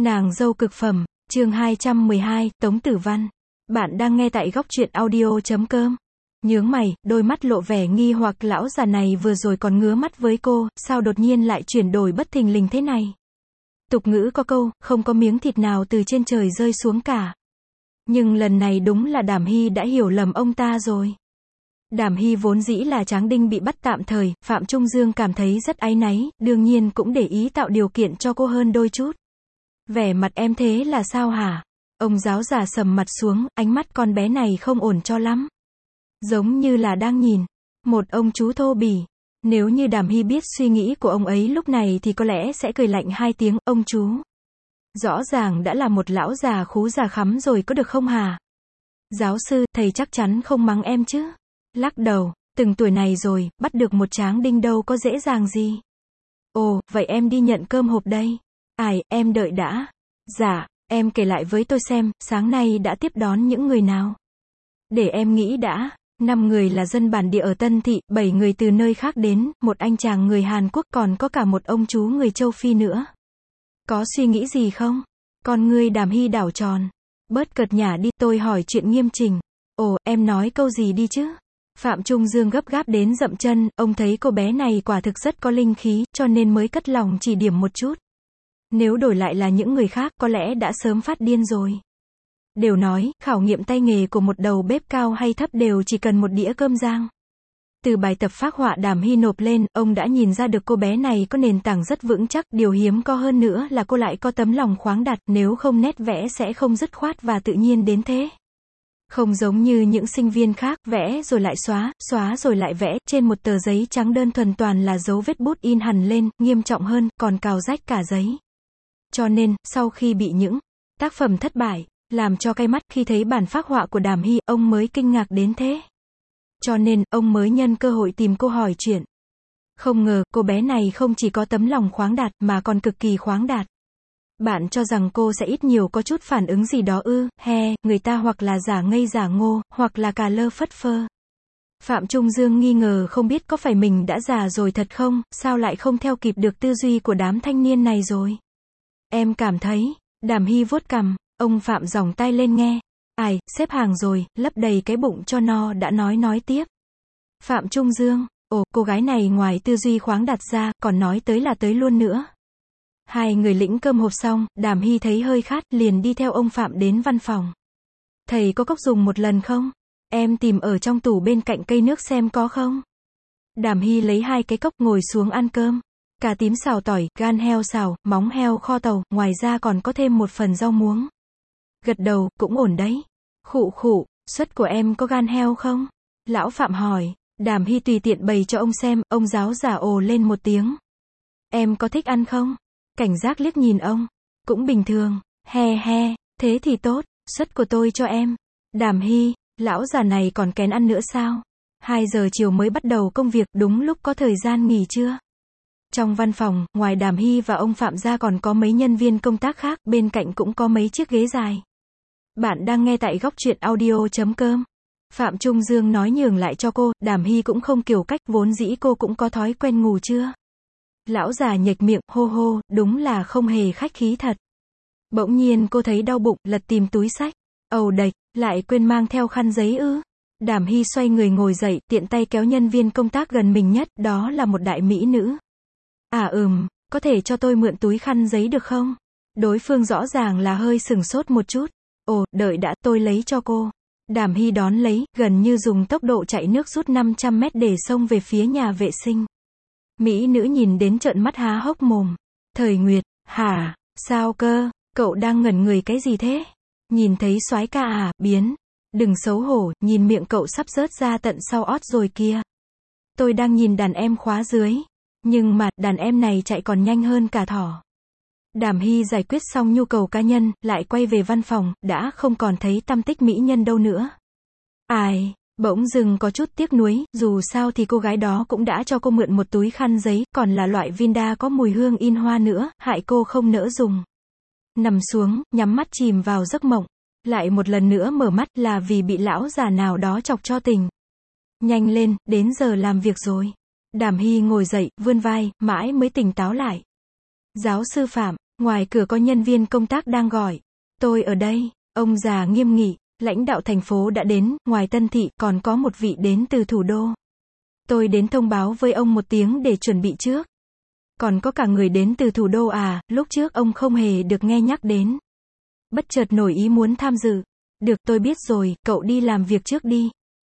Nàng dâu cực phẩm, chương 212, Tống Tử Văn. Bạn đang nghe tại góc truyện audio.com. Nhướng mày, đôi mắt lộ vẻ nghi hoặc, lão già này vừa rồi còn ngứa mắt với cô, sao đột nhiên lại chuyển đổi bất thình lình thế này. Tục ngữ có câu, không có miếng thịt nào từ trên trời rơi xuống cả. Nhưng lần này đúng là Đàm Hy đã hiểu lầm ông ta rồi. Đàm Hy vốn dĩ là tráng đinh bị bắt tạm thời, Phạm Trung Dương cảm thấy rất áy náy, đương nhiên cũng để ý tạo điều kiện cho cô hơn đôi chút. Vẻ mặt em thế là sao hả? Ông giáo già sầm mặt xuống, ánh mắt con bé này không ổn cho lắm. Giống như là đang nhìn một ông chú thô bỉ. Nếu như Đàm Hy biết suy nghĩ của ông ấy lúc này thì có lẽ sẽ cười lạnh hai tiếng, ông chú. Rõ ràng đã là một lão già khú già khắm rồi có được không hả? Giáo sư, thầy chắc chắn không mắng em chứ? Lắc đầu, từng tuổi này rồi, bắt được một tráng đinh đâu có dễ dàng gì. Ồ, vậy em đi nhận cơm hộp đây. Ai, em đợi đã. Dạ, em kể lại với tôi xem, sáng nay đã tiếp đón những người nào. Để em nghĩ đã. 5 người là dân bản địa ở Tân Thị, 7 người từ nơi khác đến, một anh chàng người Hàn Quốc, còn có cả một ông chú người châu Phi nữa. Có suy nghĩ gì không? Con ngươi Đàm Hy đảo tròn. Bớt cợt nhả đi, tôi hỏi chuyện nghiêm chỉnh. Ồ, em nói câu gì đi chứ? Phạm Trung Dương gấp gáp đến dậm chân, ông thấy cô bé này quả thực rất có linh khí, cho nên mới cất lòng chỉ điểm một chút. Nếu đổi lại là những người khác, có lẽ đã sớm phát điên rồi. Đều nói, khảo nghiệm tay nghề của một đầu bếp cao hay thấp đều chỉ cần một đĩa cơm rang. Từ bài tập phác họa Đàm Hy nộp lên, ông đã nhìn ra được cô bé này có nền tảng rất vững chắc, điều hiếm có hơn nữa là cô lại có tấm lòng khoáng đạt, nếu không nét vẽ sẽ không dứt khoát và tự nhiên đến thế. Không giống như những sinh viên khác, vẽ rồi lại xóa, xóa rồi lại vẽ, trên một tờ giấy trắng đơn thuần toàn là dấu vết bút in hằn lên, nghiêm trọng hơn, còn cào rách cả giấy. Cho nên, sau khi bị những tác phẩm thất bại, làm cho cay mắt khi thấy bản phác họa của Đàm Hy, ông mới kinh ngạc đến thế. Cho nên, ông mới nhân cơ hội tìm cô hỏi chuyện. Không ngờ, cô bé này không chỉ có tấm lòng khoáng đạt, mà còn cực kỳ khoáng đạt. Bạn cho rằng cô sẽ ít nhiều có chút phản ứng gì đó ư? Người ta hoặc là giả ngây giả ngô, hoặc là cà lơ phất phơ. Phạm Trung Dương nghi ngờ không biết có phải mình đã già rồi thật không, sao lại không theo kịp được tư duy của đám thanh niên này rồi. Em cảm thấy, Đàm Hy vuốt cằm, ông Phạm giỏng tai lên nghe. Ai, xếp hàng rồi, lấp đầy cái bụng cho no đã nói tiếp. Phạm Trung Dương, ồ, cô gái này ngoài tư duy khoáng đạt ra, còn nói tới là tới luôn nữa. Hai người lĩnh cơm hộp xong, Đàm Hy thấy hơi khát, liền đi theo ông Phạm đến văn phòng. Thầy có cốc dùng một lần không? Em tìm ở trong tủ bên cạnh cây nước xem có không? Đàm Hy lấy 2 cái cốc ngồi xuống ăn cơm. Cà tím xào tỏi, gan heo xào, móng heo kho tàu, ngoài ra còn có thêm một phần rau muống. Gật đầu, cũng ổn đấy. Khụ khụ, suất của em có gan heo không? Lão Phạm hỏi. Đàm Hy tùy tiện bày cho ông xem, ông giáo giả ồ lên một tiếng. Em có thích ăn không? Cảnh giác liếc nhìn ông. Cũng bình thường. Thế thì tốt, suất của tôi cho em. Đàm Hy, lão già này còn kén ăn nữa sao? 2 giờ chiều mới bắt đầu công việc, đúng lúc có thời gian nghỉ trưa. Trong văn phòng, ngoài Đàm Hy và ông Phạm ra còn có mấy nhân viên công tác khác, bên cạnh cũng có mấy chiếc ghế dài. Bạn đang nghe tại góc truyện audio.com. Phạm Trung Dương nói nhường lại cho cô, Đàm Hy cũng không kiểu cách, vốn dĩ cô cũng có thói quen ngủ trưa. Lão già nhếch miệng, hô, đúng là không hề khách khí thật. Bỗng nhiên cô thấy đau bụng, lật tìm túi xách. Ầu đệch, lại quên mang theo khăn giấy ư? Đàm Hy xoay người ngồi dậy, tiện tay kéo nhân viên công tác gần mình nhất, đó là một đại mỹ nữ. Có thể cho tôi mượn túi khăn giấy được không? Đối phương rõ ràng là hơi sửng sốt một chút. Ồ, đợi đã, tôi lấy cho cô. Đàm Hy đón lấy, gần như dùng tốc độ chạy nước rút 500 mét để xông về phía nhà vệ sinh. Mỹ nữ nhìn đến trợn mắt há hốc mồm. Thời Nguyệt, hả, sao cơ, cậu đang ngẩn người cái gì thế? Nhìn thấy soái ca à, biến. Đừng xấu hổ, nhìn miệng cậu sắp rớt ra tận sau ót rồi kia. Tôi đang nhìn đàn em khóa dưới. Nhưng mà, đàn em này chạy còn nhanh hơn cả thỏ. Đàm Hy giải quyết xong nhu cầu cá nhân, lại quay về văn phòng, đã không còn thấy tăm tích mỹ nhân đâu nữa. Bỗng dưng có chút tiếc nuối, dù sao thì cô gái đó cũng đã cho cô mượn một túi khăn giấy, còn là loại Vinda có mùi hương in hoa nữa, hại cô không nỡ dùng. Nằm xuống, nhắm mắt chìm vào giấc mộng. Lại một lần nữa mở mắt là vì bị lão già nào đó chọc cho tỉnh. Nhanh lên, đến giờ làm việc rồi. Đàm Hy ngồi dậy, vươn vai, mãi mới tỉnh táo lại. Giáo sư Phạm, Ngoài cửa có nhân viên công tác đang gọi. Tôi ở đây. Ông già nghiêm nghị. Lãnh đạo thành phố đã đến, ngoài Tân Thị, còn có một vị đến từ thủ đô. Tôi đến thông báo với ông một tiếng để chuẩn bị trước. Còn có cả người đến từ thủ đô à, lúc trước ông không hề được nghe nhắc đến. Bất chợt nổi ý muốn tham dự. Được, tôi biết rồi, cậu đi làm việc trước đi.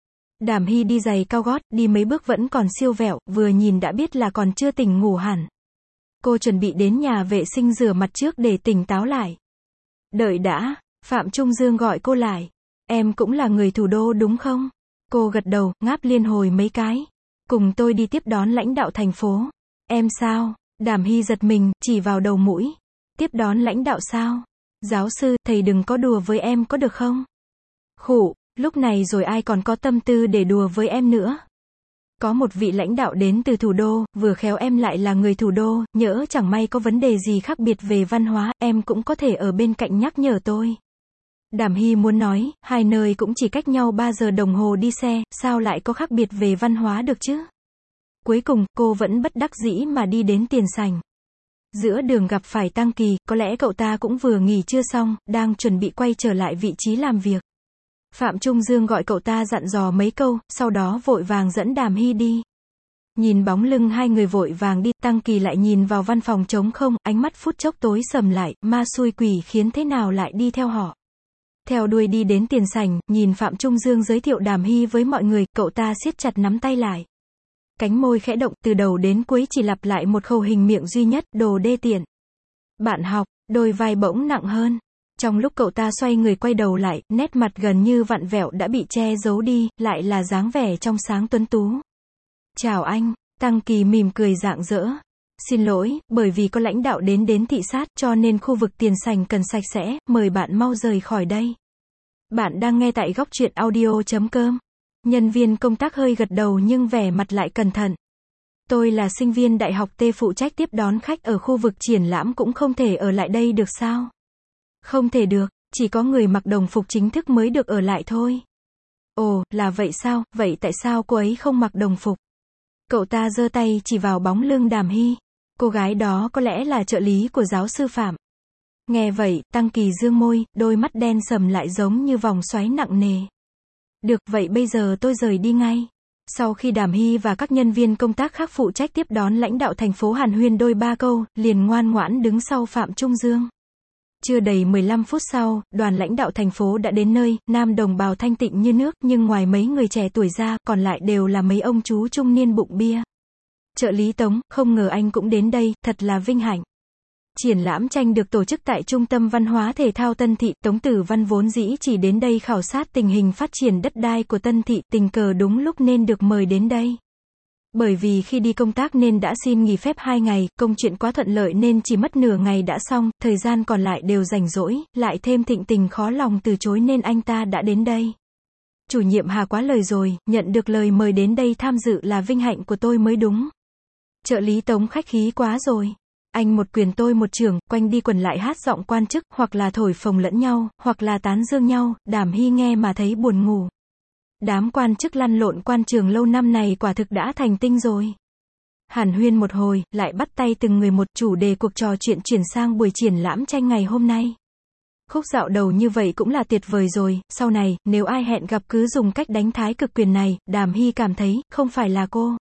Đàm Hy đi giày cao gót, đi mấy bước vẫn còn siêu vẹo, vừa nhìn đã biết là còn chưa tỉnh ngủ hẳn. Cô chuẩn bị đến nhà vệ sinh rửa mặt trước để tỉnh táo lại. Đợi đã, Phạm Trung Dương gọi cô lại. Em cũng là người thủ đô đúng không? Cô gật đầu, ngáp liên hồi mấy cái. Cùng tôi đi tiếp đón lãnh đạo thành phố. Em sao? Đàm Hy giật mình, chỉ vào đầu mũi. Tiếp đón lãnh đạo sao? Giáo sư, thầy đừng có đùa với em có được không? Khụ, lúc này rồi ai còn có tâm tư để đùa với em nữa. Có một vị lãnh đạo đến từ thủ đô, vừa khéo em lại là người thủ đô, nhỡ chẳng may có vấn đề gì khác biệt về văn hóa, em cũng có thể ở bên cạnh nhắc nhở tôi. Đàm Hy muốn nói, hai nơi cũng chỉ cách nhau 3 giờ đồng hồ đi xe, sao lại có khác biệt về văn hóa được chứ? Cuối cùng, cô vẫn bất đắc dĩ mà đi đến tiền sảnh. Giữa đường gặp phải Tăng Kỳ, có lẽ cậu ta cũng vừa nghỉ trưa xong, đang chuẩn bị quay trở lại vị trí làm việc. Phạm Trung Dương gọi cậu ta dặn dò mấy câu, sau đó vội vàng dẫn Đàm Hy đi. Nhìn bóng lưng hai người vội vàng đi, Tăng Kỳ lại nhìn vào văn phòng trống không, ánh mắt phút chốc tối sầm lại, ma xui quỷ khiến thế nào lại đi theo họ. Theo đuôi đi đến tiền sảnh, nhìn Phạm Trung Dương giới thiệu Đàm Hy với mọi người, cậu ta siết chặt nắm tay lại. Cánh môi khẽ động, từ đầu đến cuối chỉ lặp lại một khẩu hình miệng duy nhất, đồ đê tiện. Bạn học, đôi vai bỗng nặng hơn. Trong lúc cậu ta xoay người quay đầu lại, nét mặt gần như vặn vẹo đã bị che giấu đi, lại là dáng vẻ trong sáng tuấn tú. Chào anh, Tăng Kỳ mỉm cười rạng rỡ. Xin lỗi, bởi vì có lãnh đạo đến thị sát cho nên khu vực tiền sảnh cần sạch sẽ, mời bạn mau rời khỏi đây. Bạn đang nghe tại góc truyện audio.com. Nhân viên công tác hơi gật đầu nhưng vẻ mặt lại cẩn thận. Tôi là sinh viên đại học T phụ trách tiếp đón khách ở khu vực triển lãm cũng không thể ở lại đây được sao? Không thể được, chỉ có người mặc đồng phục chính thức mới được ở lại thôi. Ồ, là vậy sao, vậy tại sao cô ấy không mặc đồng phục? Cậu ta giơ tay chỉ vào bóng lưng Đàm Hy. Cô gái đó có lẽ là trợ lý của giáo sư Phạm. Nghe vậy, Tăng Kỳ dương môi, đôi mắt đen sầm lại giống như vòng xoáy nặng nề. Được, vậy bây giờ tôi rời đi ngay. Sau khi Đàm Hy và các nhân viên công tác khác phụ trách tiếp đón lãnh đạo thành phố hàn huyên đôi ba câu, liền ngoan ngoãn đứng sau Phạm Trung Dương. Chưa đầy 15 phút sau, đoàn lãnh đạo thành phố đã đến nơi, nam đồng bào thanh tịnh như nước, nhưng ngoài mấy người trẻ tuổi ra, còn lại đều là mấy ông chú trung niên bụng bia. Trợ lý Tống, không ngờ anh cũng đến đây, thật là vinh hạnh. Triển lãm tranh được tổ chức tại Trung tâm Văn hóa Thể thao Tân Thị, Tống Tử Văn vốn dĩ chỉ đến đây khảo sát tình hình phát triển đất đai của Tân Thị, tình cờ đúng lúc nên được mời đến đây. Bởi vì khi đi công tác nên đã xin nghỉ phép 2 ngày, công chuyện quá thuận lợi nên chỉ mất nửa ngày đã xong, thời gian còn lại đều rảnh rỗi, lại thêm Thịnh Tình khó lòng từ chối nên anh ta đã đến đây. Chủ nhiệm Hà quá lời rồi, nhận được lời mời đến đây tham dự là vinh hạnh của tôi mới đúng. Trợ lý Tống khách khí quá rồi. Anh một quyền tôi một chưởng, quanh đi quẩn lại hát giọng quan chức, hoặc là thổi phồng lẫn nhau, hoặc là tán dương nhau, Đàm Hy nghe mà thấy buồn ngủ. Đám quan chức lăn lộn quan trường lâu năm này quả thực đã thành tinh rồi. Hàn huyên một hồi, lại bắt tay từng người một, chủ đề cuộc trò chuyện chuyển sang buổi triển lãm tranh ngày hôm nay. Khúc dạo đầu như vậy cũng là tuyệt vời rồi, sau này, nếu ai hẹn gặp cứ dùng cách đánh thái cực quyền này, Đàm Hy cảm thấy, không phải là cô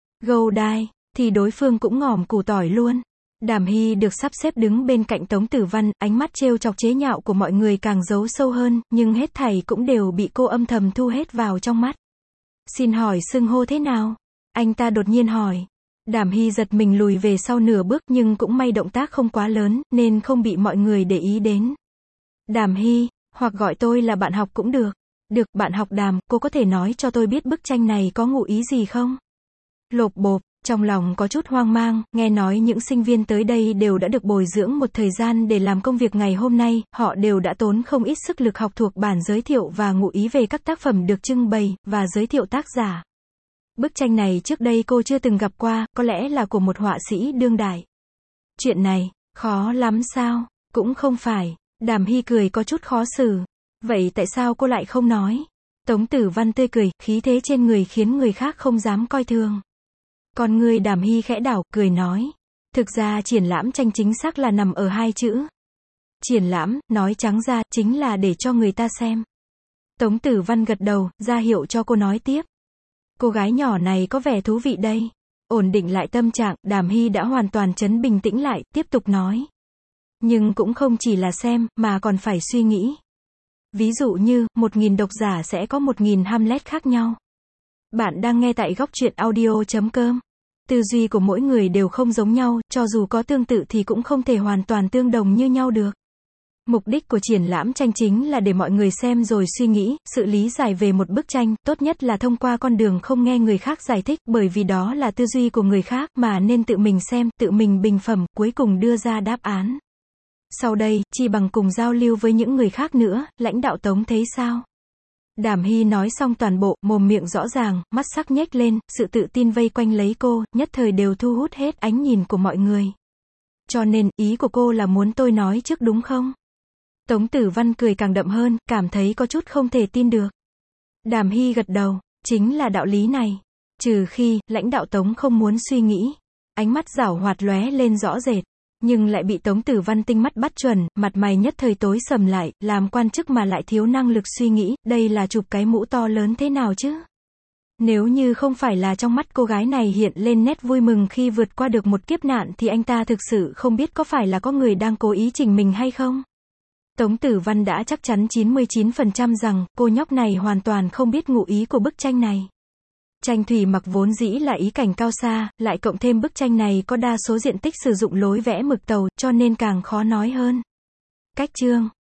Go đai, thì đối phương cũng ngỏm củ tỏi luôn. Đàm Hy được sắp xếp đứng bên cạnh Tống Tử Văn, ánh mắt trêu chọc chế nhạo của mọi người càng giấu sâu hơn, nhưng hết thảy cũng đều bị cô âm thầm thu hết vào trong mắt. Xin hỏi xưng hô thế nào? Anh ta đột nhiên hỏi. Đàm Hy giật mình lùi về sau nửa bước nhưng cũng may động tác không quá lớn, nên không bị mọi người để ý đến. Đàm Hy, hoặc gọi tôi là bạn học cũng được. Được, bạn học Đàm, cô có thể nói cho tôi biết bức tranh này có ngụ ý gì không? Lộp bộp. Trong lòng có chút hoang mang, nghe nói những sinh viên tới đây đều đã được bồi dưỡng một thời gian để làm công việc ngày hôm nay, họ đều đã tốn không ít sức lực học thuộc bản giới thiệu và ngụ ý về các tác phẩm được trưng bày, và giới thiệu tác giả. Bức tranh này trước đây cô chưa từng gặp qua, có lẽ là của một họa sĩ đương đại. Chuyện này, khó lắm sao? Cũng không phải. Đàm Hy cười có chút khó xử. Vậy tại sao cô lại không nói? Tống Tử Văn tươi cười, khí thế trên người khiến người khác không dám coi thường. Con người Đàm Hy khẽ đảo, cười nói. Thực ra triển lãm tranh chính xác là nằm ở hai chữ. Triển lãm, nói trắng ra, chính là để cho người ta xem. Tống Tử Văn gật đầu, ra hiệu cho cô nói tiếp. Cô gái nhỏ này có vẻ thú vị đây. Ổn định lại tâm trạng, Đàm Hy đã hoàn toàn trấn bình tĩnh lại, tiếp tục nói. Nhưng cũng không chỉ là xem, mà còn phải suy nghĩ. Ví dụ như, 1.000 độc giả sẽ có 1.000 Hamlet khác nhau. Bạn đang nghe tại góc truyện audio.com. Tư duy của mỗi người đều không giống nhau, cho dù có tương tự thì cũng không thể hoàn toàn tương đồng như nhau được. Mục đích của triển lãm tranh chính là để mọi người xem rồi suy nghĩ, sự lý giải về một bức tranh, tốt nhất là thông qua con đường không nghe người khác giải thích, bởi vì đó là tư duy của người khác, mà nên tự mình xem, tự mình bình phẩm, cuối cùng đưa ra đáp án. Sau đây, chi bằng cùng giao lưu với những người khác nữa, lãnh đạo Tống thấy sao? Đàm Hy nói xong toàn bộ, mồm miệng rõ ràng, mắt sắc nhếch lên, sự tự tin vây quanh lấy cô, nhất thời đều thu hút hết ánh nhìn của mọi người. Cho nên, ý của cô là muốn tôi nói trước đúng không? Tống Tử Văn cười càng đậm hơn, cảm thấy có chút không thể tin được. Đàm Hy gật đầu, chính là đạo lý này. Trừ khi, lãnh đạo Tống không muốn suy nghĩ. Ánh mắt giảo hoạt lóe lên rõ rệt. Nhưng lại bị Tống Tử Văn tinh mắt bắt chuẩn, mặt mày nhất thời tối sầm lại, làm quan chức mà lại thiếu năng lực suy nghĩ, đây là chụp cái mũ to lớn thế nào chứ? Nếu như không phải là trong mắt cô gái này hiện lên nét vui mừng khi vượt qua được một kiếp nạn thì anh ta thực sự không biết có phải là có người đang cố ý chỉnh mình hay không? Tống Tử Văn đã chắc chắn 99% rằng, cô nhóc này hoàn toàn không biết ngụ ý của bức tranh này. Tranh thủy mặc vốn dĩ là ý cảnh cao xa, lại cộng thêm bức tranh này có đa số diện tích sử dụng lối vẽ mực tàu, cho nên càng khó nói hơn. Cách chương